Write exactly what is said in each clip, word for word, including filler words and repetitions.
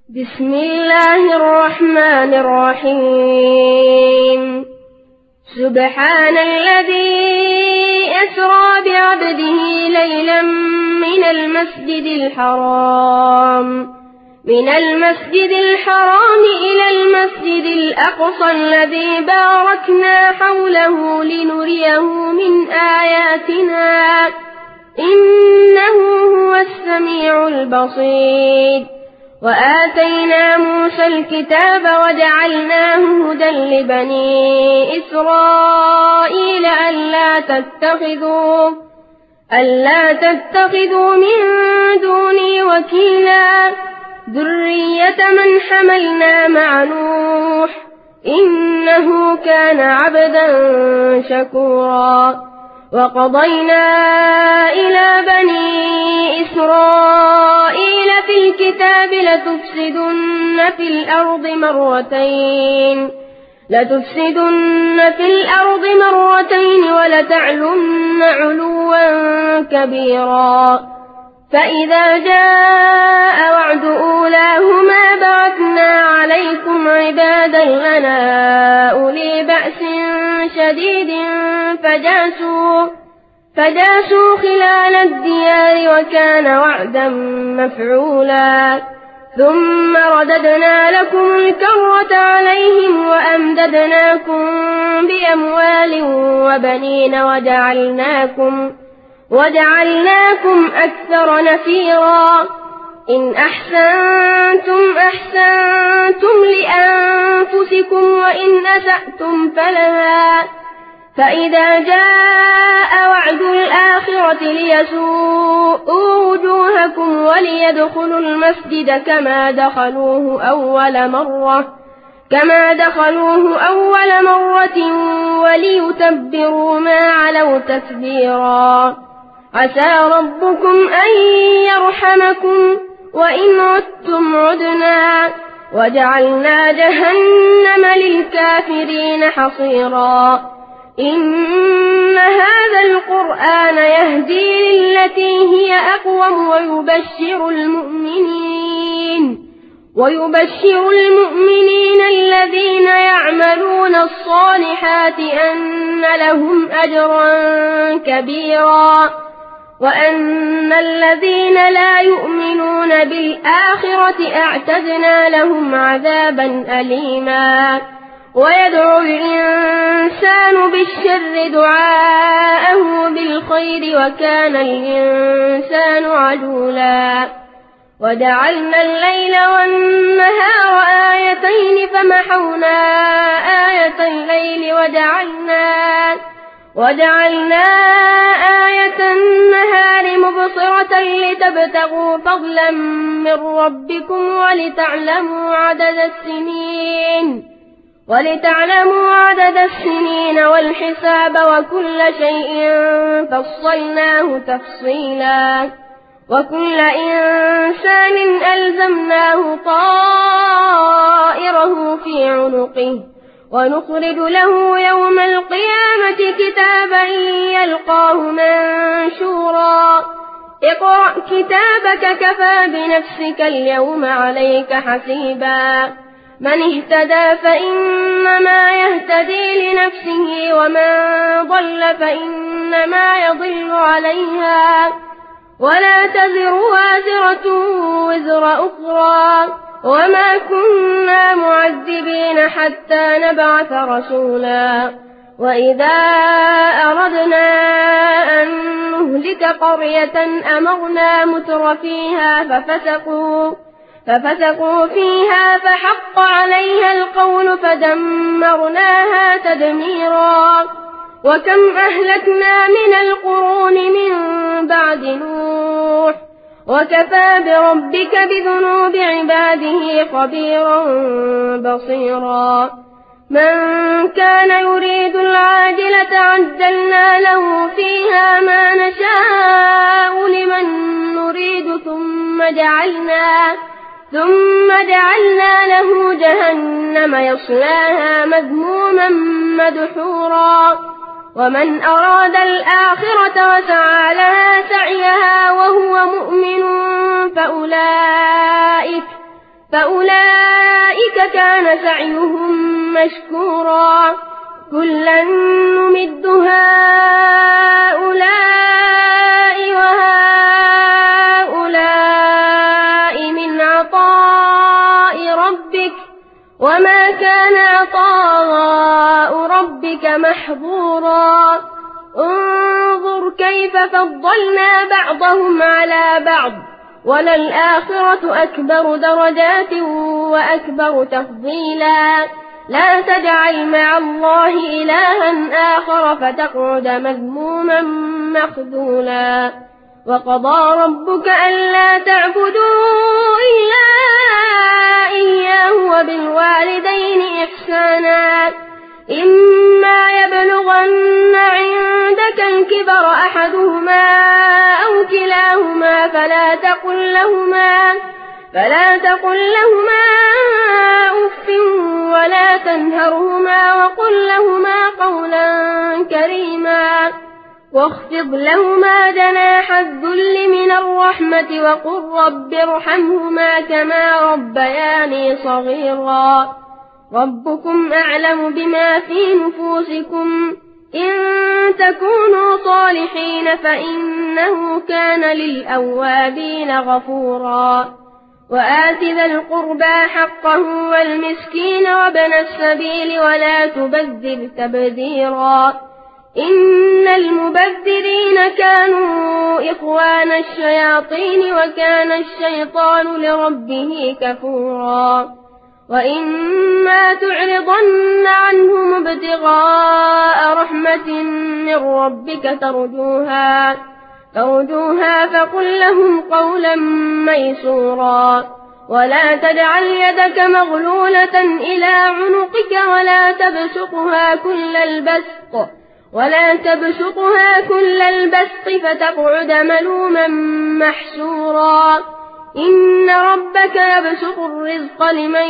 بسم الله الرحمن الرحيم سبحان الذي أسرى بعبده ليلا من المسجد الحرام من المسجد الحرام إلى المسجد الأقصى الذي باركنا حوله لنريه من آياتنا إنه هو السميع البصير وآتينا موسى الكتاب وجعلناه هدى لبني إسرائيل ألا تتخذوا ألا تتخذوا من دوني وكيلا ذرية من حملنا مع نوح إنه كان عبدا شكورا وقضينا إلى بني إسرائيل في الكتاب لتفسدن في الأرض مرتين لتفسدن في الأرض مرتين ولتعلن علوا كبيرا فإذا جاء وعد أولاهما بعثنا عليكم عبادا لنا أولي بأس شديد فجاسوا فجاسوا خلال الديار وكان وعدا مفعولا ثم رددنا لكم الكرة عليهم وأمددناكم بأموال وبنين وجعلناكم وجعلناكم أكثر نفيرا إن أحسنتم أحسنتم لأنفسكم وإن أسأتم فلها فإذا جاء وعد الآخرة ليسوءوا وجوهكم وليدخلوا المسجد كما دخلوه أول مرة كما دخلوه أول مرة وليتبروا ما علوا تتبيرا عسى ربكم أن يرحمكم وإن عدتم عدنا وجعلنا جهنم للكافرين حصيرا إن هذا القرآن يهدي للتي هي أقوم ويبشر المؤمنين ويبشر المؤمنين الذين يعملون الصالحات أن لهم أجرا كبيرا وأن الذين لا يؤمنون بالآخرة أعتدنا لهم عذابا أليما ويدعو الإنسان بالشر دعاءه بالخير وكان الإنسان عجولا وجعلنا الليل والنهار آيتين فمحونا آية الليل وجعلنا وجعلنا آية النهار مبصرة لتبتغوا فضلا من ربكم ولتعلموا عدد السنين ولتعلموا عدد السنين والحساب وكل شيء فصلناه تفصيلا وكل إنسان ألزمناه طائره في عنقه ونخرج له يوم القيامة كتابا يلقاه منشورا اقرأ كتابك كفى بنفسك اليوم عليك حسيبا من اهتدى فإنما يهتدي لنفسه ومن ضل فإنما يضل عليها ولا تزر وازرة وزر أخرى وما كنا معذبين حتى نبعث رسولا وإذا أردنا أن نهلك قرية أمرنا متر فيها ففسقوا ففسقوا فيها فحق عليها القول فدمرناها تدميرا وكم أهلكنا من القرون من بعد نوح وكفى بربك بذنوب عباده خبيرا بصيرا من كان يريد العاجلة عجلنا له فيها ما نشاء لمن نريد ثم جعلنا ثم جعلنا له جهنم يصلاها مذموما مدحورا ومن أراد الآخرة وسعى لها سعيها وهو مؤمن فأولئك فأولئك كان سعيهم مشكورا كلا نمد هؤلاء وهؤلاء من عطاء ربك وما كان عطاء ربك محظورا انظر كيف فضلنا بعضهم على بعض وللآخرة أكبر درجات وأكبر تفضيلا لا تجعل مع الله إلها آخر فتقعد مذموما مخذولا وقضى ربك ألا تعبدوا إلا إياه وبالوالدين إحسانا إما يبلغن عندك الكبر أحدهما أو كلاهما فلا تقل لهما فلا تقل لهما أف ولا تنهرهما وقل لهما قولا كريما واخفض لهما جناح الذل من الرحمة وقل رب ارحمهما كما ربياني صغيرا ربكم أعلم بما في نفوسكم إن تكونوا صالحين فإنه كان للأوابين غفورا وآت ذا القربى حقه والمسكين وابن السبيل ولا تبذر تبذيرا إن المبذرين كانوا إخوان الشياطين وكان الشيطان لربه كفورا وإما تعرضن عنهم ابتغاء رحمة من ربك ترجوها ترجوها فقل لهم قولا ميسورا ولا تجعل يدك مغلولة إلى عنقك ولا تبسطها كل البسط ولا تبسطها كل البسط فتقعد ملوما محسورا إن ربك يبسط الرزق لمن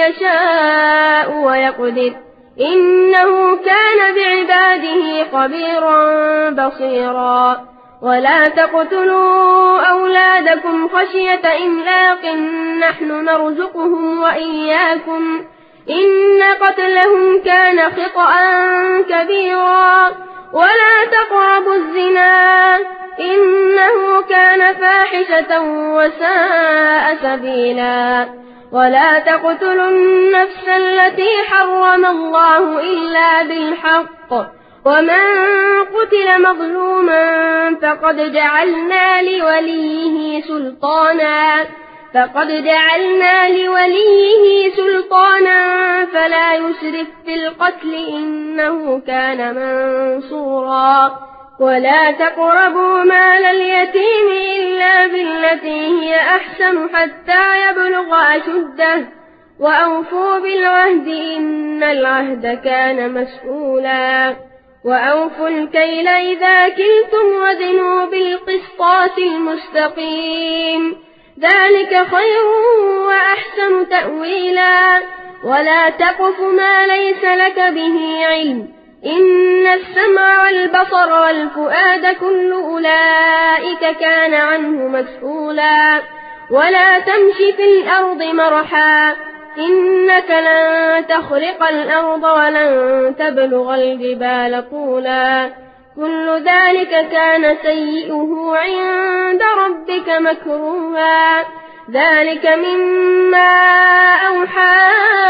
يشاء ويقدر إنه كان بعباده خبيرا بصيرا ولا تقتلوا أولادكم خشية إملاق نحن نرزقهم وإياكم إن قتلهم كان خطأ كبيرا ولا تقربوا الزنا إنه كان فاحشة وساء سبيلا ولا تقتلوا النفس التي حرم الله إلا بالحق ومن قتل مظلوما فقد جعلنا لوليه سلطانا فقد جعلنا لوليه سلطانا فلا يسرف في القتل إنه كان منصورا ولا تقربوا مال اليتيم إلا بالتي هي أحسن حتى يبلغ أشده وأوفوا بالعهد إن العهد كان مسؤولا وأوفوا الكيل إذا كلتم وزنوا بالقسطاس المستقيم ذلك خير وأحسن تأويلا ولا تقف ما ليس لك به علم إن السمع والبصر والفؤاد كل أولئك كان عنه مسؤولا ولا تمشي في الأرض مرحا إنك لن تخرق الأرض ولن تبلغ الجبال طولا كل ذلك كان سيئه عند ربك مكروها ذلك مما أوحى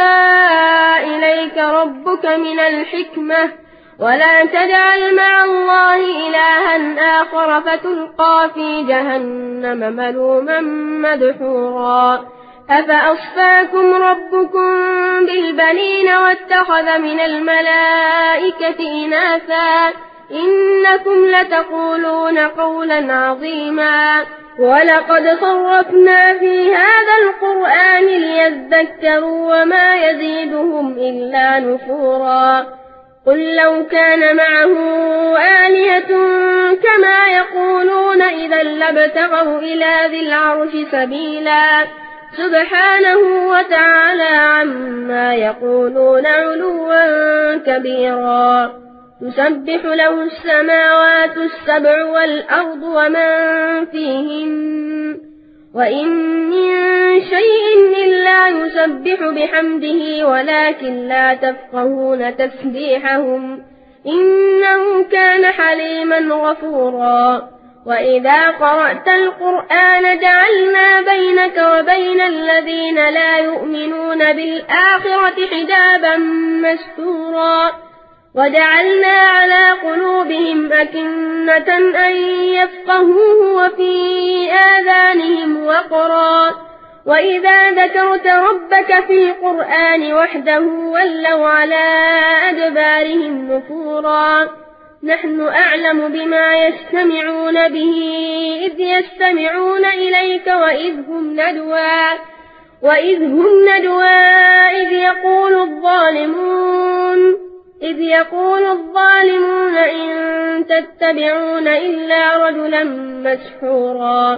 إليك ربك من الحكمة ولا تجعل مع الله إلها آخر فتلقى في جهنم ملوما مدحورا أفأصفاكم ربكم بالبنين واتخذ من الملائكة إناثا إنكم لتقولون قولا عظيما ولقد صرفنا في هذا القرآن ليذكروا وما يزيدهم إلا نفورا قل لو كان معه آلهة كما يقولون إذا لابتغوا إلى ذي العرش سبيلا سبحانه وتعالى عما يقولون علوا كبيرا تسبح له السماوات السبع والأرض ومن فيهن وإن من شيء إلا يسبح بحمده ولكن لا تفقهون تسبيحهم إنه كان حليما غفورا وإذا قرأت القرآن جعلنا بينك وبين الذين لا يؤمنون بالآخرة حجابا مستورا وجعلنا على قلوبهم أكنة أن يفقهوه وفي آذانهم وقرا وإذا ذكرت ربك في القرآن وحده ولوا على أدبارهم نفورا نحن أعلم بما يستمعون به إذ يستمعون إليك وإذ هم ندوى وإذ هم ندوى إذ يقول الظالمون إذ يقول الظالمون إن تتبعون إلا رجلا مسحورا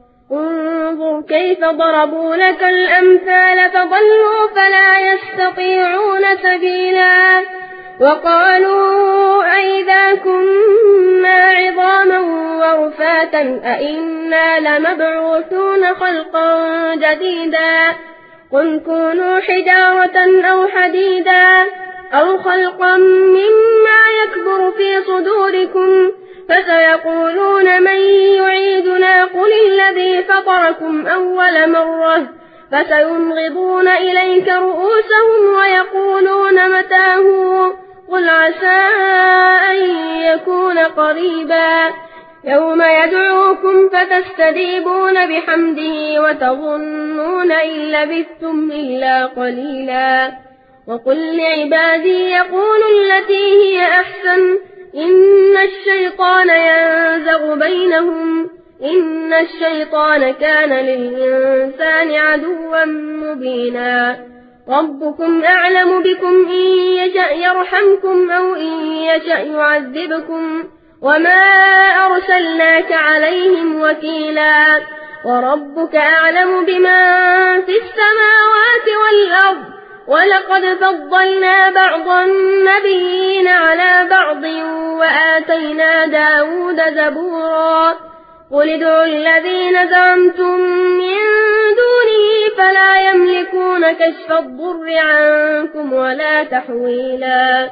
انظر كيف ضربوا لك الأمثال فضلوا فلا يستطيعون سبيلا وقالوا أئذا كنا عظاما ورفاتا أئنا لمبعوثون خلقا جديدا قل كونوا حجارة أو حديدا أو خلقا مما يكبر في صدوركم فسيقولون من يعيدنا قل الذي فطركم أول مرة فسينغضون إليك رؤوسهم ويقولون متاه قل عسى أن يكون قريبا يوم يدعوكم فتستجيبون بحمده وتظنون إن لبثتم إلا قليلا وقل لعبادي يقولوا التي هي أحسن إن الشيطان ينزغ بينهم إن الشيطان كان للإنسان عدوا مبينا ربكم أعلم بكم إن يشأ يرحمكم أو إن يشأ يعذبكم وما أرسلناك عليهم وكيلا وربك أعلم بما في السماوات والأرض ولقد فضلنا بعض النبيين على بعض وآتينا داود زبورا قل ادعوا الذين زعمتم من دونه فلا يملكون كشف الضر عنكم ولا تحويلا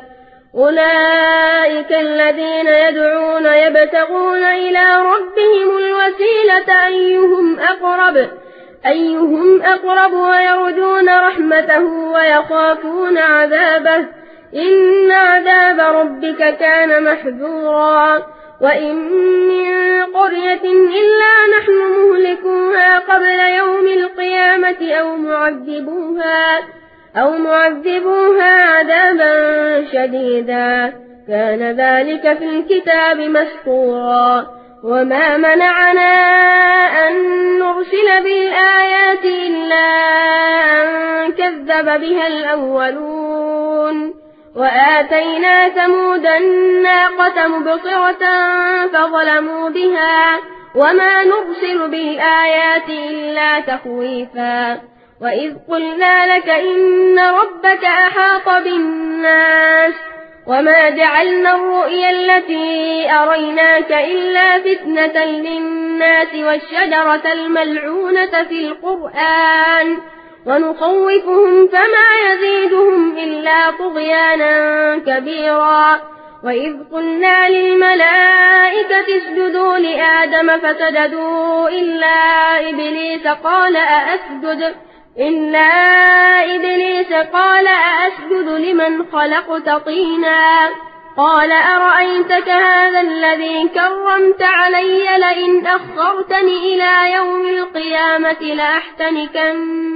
أولئك الذين يدعون يبتغون إلى ربهم الوسيلة أيهم أقرب أيهم أقرب ويرجون رحمته ويخافون عذابه إن عذاب ربك كان محذورا وإن من قرية إلا نحن مهلكوها قبل يوم القيامة أو معذبوها أو معذبوها عذابا شديدا كان ذلك في الكتاب مسطورا وما منعنا أن نرسل بالآيات إلا أن كذب بها الأولون وآتينا ثمود الناقة مبصرة فظلموا بها وما نرسل بالآيات إلا تخويفا وإذ قلنا لك إن ربك أحاط بالناس وما جعلنا الرؤيا التي أريناك إلا فتنة للناس والشجرة الملعونة في القرآن ونخوفهم فما يزيدهم إلا طغيانا كبيرا وإذ قلنا للملائكة اسجدوا لآدم فسجدوا إلا إبليس قال أأسجد إلا إبليس قال أأسجد لمن خلقت طينا قال أرأيتك هذا الذي كرمت علي لئن أخرتني إلى يوم القيامة لأحتنكن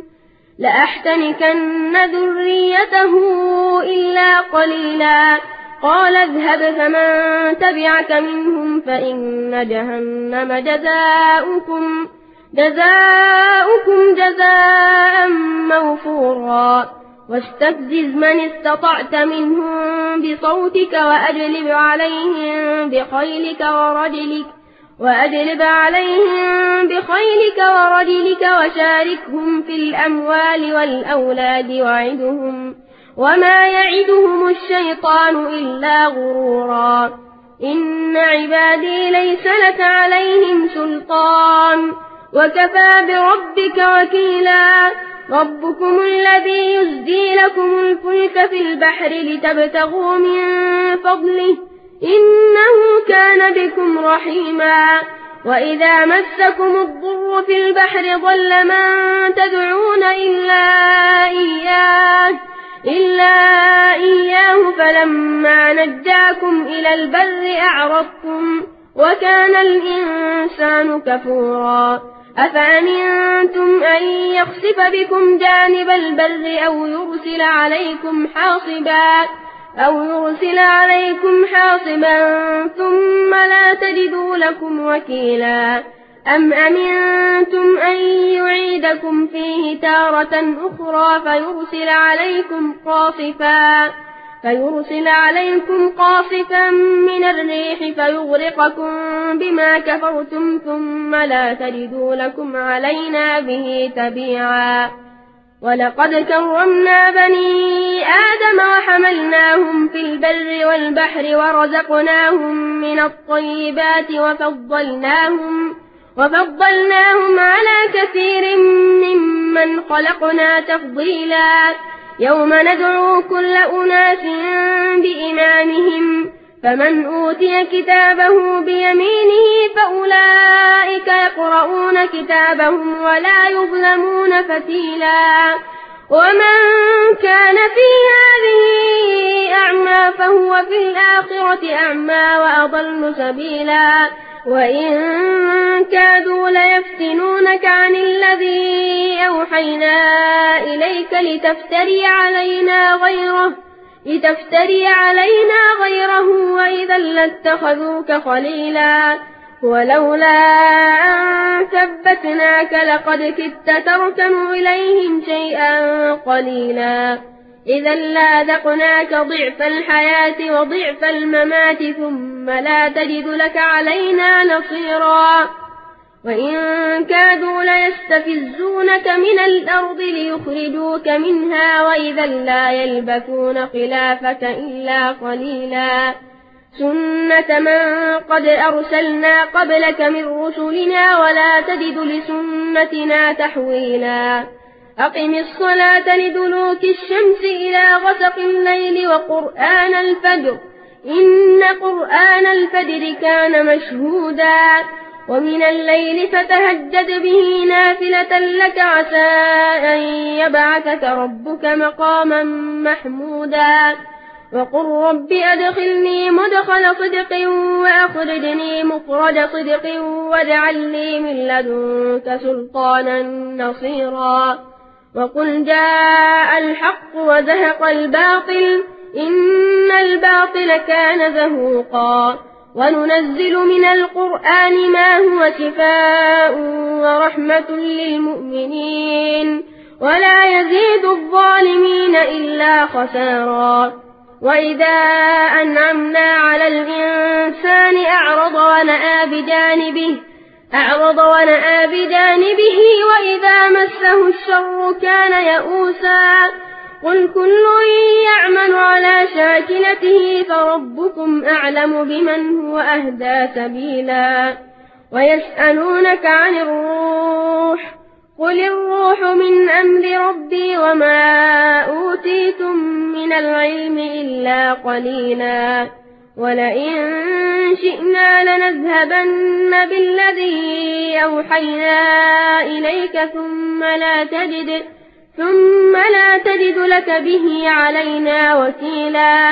لأحتنكن ذريته إلا قليلا قال اذهب فمن تبعك منهم فإن جهنم جزاؤكم جزاؤكم جزاء موفورا واستفزز من استطعت منهم بصوتك وأجلب عليهم بخيلك ورجلك وأجلب عليهم بخيلك ورجلك وشاركهم في الأموال والأولاد وعدهم وما يعدهم الشيطان إلا غرورا إن عبادي ليس لك عليهم سلطان وكفى بربك وكيلا ربكم الذي يزدي لكم الفلك في البحر لتبتغوا من فضله إنه كان بكم رحيما وإذا مسكم الضر في البحر ضل من تدعون إلا إياه إلا إياه فلما نجاكم إلى البر أعرضتم وكان الإنسان كفورا أفأمنتم أن يخسف بكم جانب البر أو يرسل عليكم حاصبا أو يرسل عليكم حاصبا ثم لا تجدوا لكم وكيلا أم أمنتم أن يعيدكم فيه تارة أخرى فيرسل عليكم قاصفا فيرسل عليكم قاصفا من الريح فيغرقكم بما كفرتم ثم لا تجدوا لكم علينا به تبيعا ولقد كرمنا بني آدم وحملناهم في البر والبحر ورزقناهم من الطيبات وفضلناهم وفضلناهم على كثير ممن خلقنا تفضيلا يوم ندعو كل أناس بإمامهم فمن أوتي كتابه بيمينه فأولئك يقرؤون كتابهم ولا يظلمون فتيلا ومن كان في هذه أعمى فهو في الآخرة أعمى وأضل سبيلا وإن كادوا ليفتنونك عن الذي أوحينا إليك لتفتري علينا غيره لتفتري علينا غيره وإذا لاتخذوك خليلا ولولا أن ثبتناك لقد كدت تركن إليهم شيئا قليلا إذا لذقناك ضعف الحياة وضعف الممات ثم لا تجد لك علينا نصيرا وإن كادوا ليستفزونك من الأرض ليخرجوك منها وإذا لا يلبثون خلافك إلا قليلا سنة من قد أرسلنا قبلك من رسلنا ولا تجد لسنتنا تحويلا أقم الصلاة لدلوك الشمس إلى غسق الليل وقرآن الفجر إن قرآن الفجر كان مشهودا ومن الليل فتهجد به نافلة لك عسى أن يبعثك ربك مقاما محمودا وقل رب أدخلني مدخل صدق وأخرجني مخرج صدق واجعل لي من لدنك سلطانا نصيرا وقل جاء الحق وزهق الباطل إن الباطل كان زهوقا وننزل من القرآن ما هو شفاء ورحمة للمؤمنين ولا يزيد الظالمين إلا خسارا وإذا أنعمنا على الإنسان أعرض ونأى بجانبه أعرض ونأى بجانبه وإذا مسه الشر كان يئوسا قل كل يعمل على شاكلته فربكم أعلم بمن هو أهدى سبيلا ويسألونك عن الروح قل الروح من أمر ربي وما أوتيتم من العلم إلا قليلا ولئن شئنا لنذهبن بالذي أوحينا إليك ثم لا تجد ثم لا تجد لك به علينا وكيلا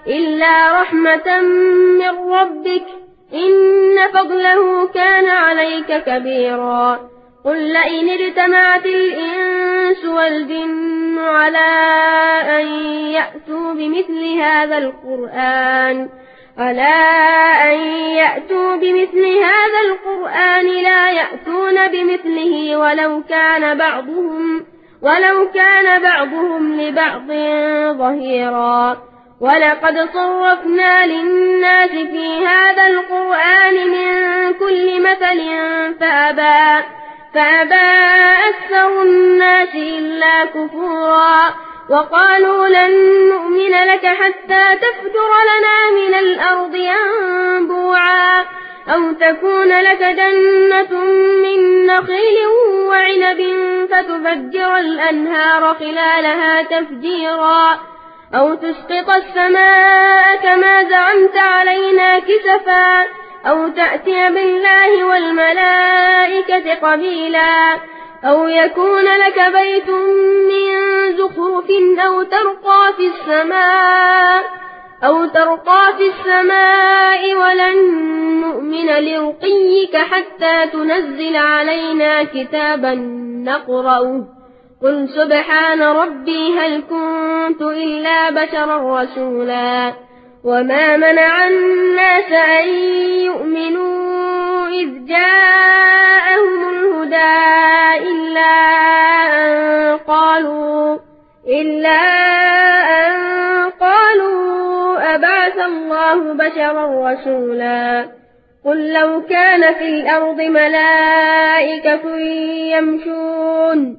إلا رحمة من ربك إن فضله كان عليك كبيرا قل لئن اجتمعت الإنس والجن على أن يأتوا بمثل هذا القرآن على أن يأتوا بمثل هذا القرآن لا يأتون بمثله ولو كان بعضهم ولو كان بعضهم لبعض ظهيرا ولقد صرفنا للناس في هذا القرآن من كل مثل فأبى فأبى أكثر الناس إلا كفورا وقالوا لن نؤمن لك حتى تفجر لنا من الأرض ينبوعا أو تكون لك جنة من نخيل وعنب فتفجر الأنهار خلالها تفجيرا أو تسقط السماء كما زعمت علينا كسفا أو تأتي بالله والملائكة قبيلا أو يكون لك بيت من زخرف أو ترقى في السماء أو ترقى في السماء ولن نؤمن لرقيك حتى تنزل علينا كتابا نقرأه قل سبحان ربي هل كنت إلا بشرا رسولا وما منع الناس أن يؤمنوا إذ جاءهم الهدى إلا أن قالوا إلا أن قالوا أبعث الله بشرا رسولا قل لو كان في الأرض ملائكة يمشون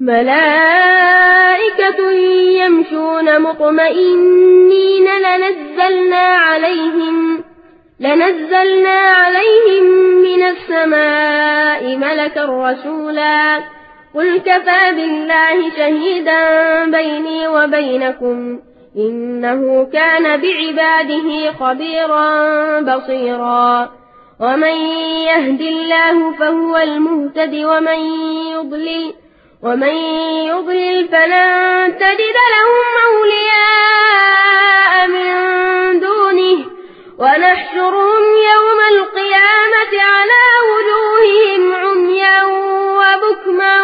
ملائكة يمشون مطمئنين لنزلنا عليهم لنزلنا عليهم من السماء ملكا رسولا قل كفى بالله شهيدا بيني وبينكم إنه كان بعباده خبيرا بصيرا ومن يهد الله فهو المهتد ومن يضلل ومن يضلل فلن تجد لهم أولياء من دونه ونحشرهم يوم القيامة على وجوههم عميا وبكما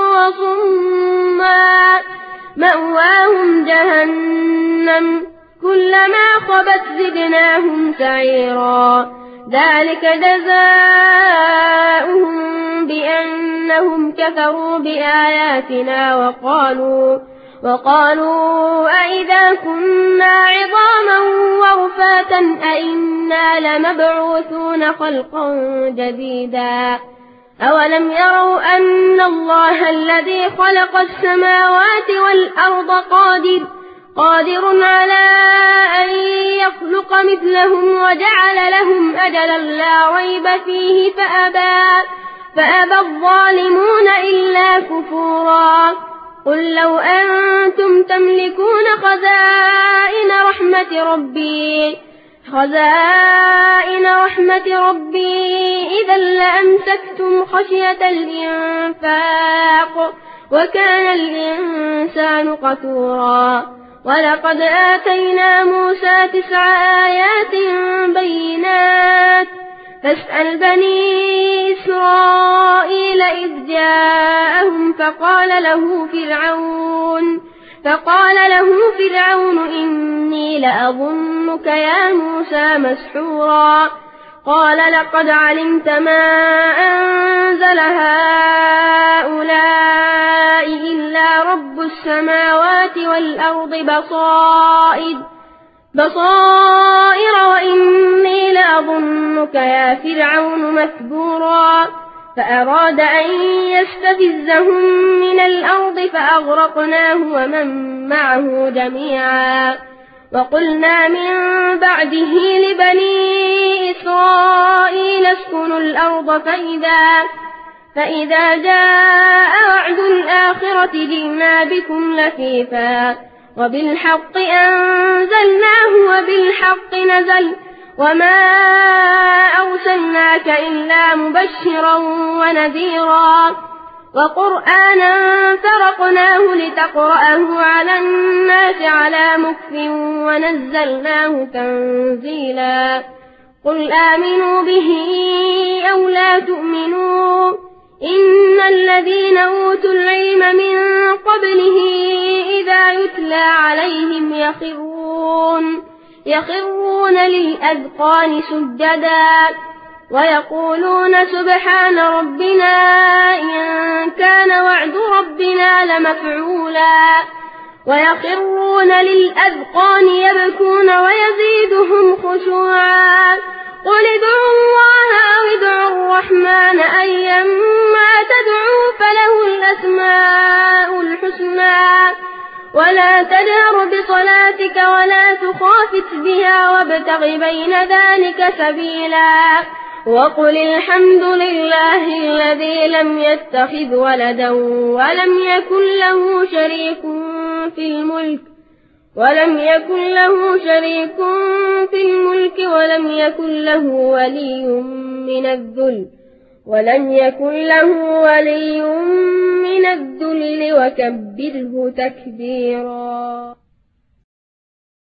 وصما مأواهم جهنم كلما خبت زدناهم سعيرا ذلك جزاؤهم بأنهم كفروا بآياتنا وقالوا وقالوا أئذا كنا عظاما ورفاتا أئنا لمبعوثون خلقا جديدا أولم يروا أن الله الذي خلق السماوات والأرض قادر قادر على أن يخلق مثلهم وجعل لهم أجلا لا ريب فيه فأبى فأبى الظالمون إلا كفورا قل لو أنتم تملكون خزائن رحمة ربي خزائن رحمة ربي إذا لأمسكتم خشية الإنفاق وكان الإنسان قتورا ولقد آتينا موسى تسع آيات بينات فاسأل بني إسرائيل إذ جاءهم فقال له فرعون فقال له فرعون إني لأظنك يا موسى مسحورا قال لقد علمت ما أنزل هؤلاء إلا رب السماوات والأرض بصائر بصائر وإني لأظنك يا فرعون مثبورا فأراد أن يستفزهم من الأرض فأغرقناه ومن معه جميعا وقلنا من بعده لبني إسرائيل اسكنوا الأرض فإذا, فإذا جاء وعد الآخرة جئنا بكم لفيفا وبالحق أنزلناه وبالحق نزل وما أرسلناك إلا مبشرا ونذيرا وقرآنا فرقناه لتقرأه على الناس على مكف ونزلناه تنزيلا قل آمنوا به أو لا تؤمنوا إن الذين أوتوا العلم من قبله إذا يتلى عليهم يخرون يخرون للأذقان سجدا ويقولون سبحان ربنا إن كان وعد ربنا لمفعولا ويخرون للأذقان يبكون ويزيدهم خشوعا قل ادعوا الله أو ادعوا الرحمن أيما تدعوا فله الأسماء الحسنى ولا تجهر بصلاتك ولا تخافت بها وابتغ بين ذلك سبيلا وقل الحمد لله الذي لم يتخذ ولدا ولم يكن له شريك في الملك ولم يكن له شريك في الملك ولم يكن له ولي من الذل ولم يكن له ولي من الذل وكبره تكبيرا.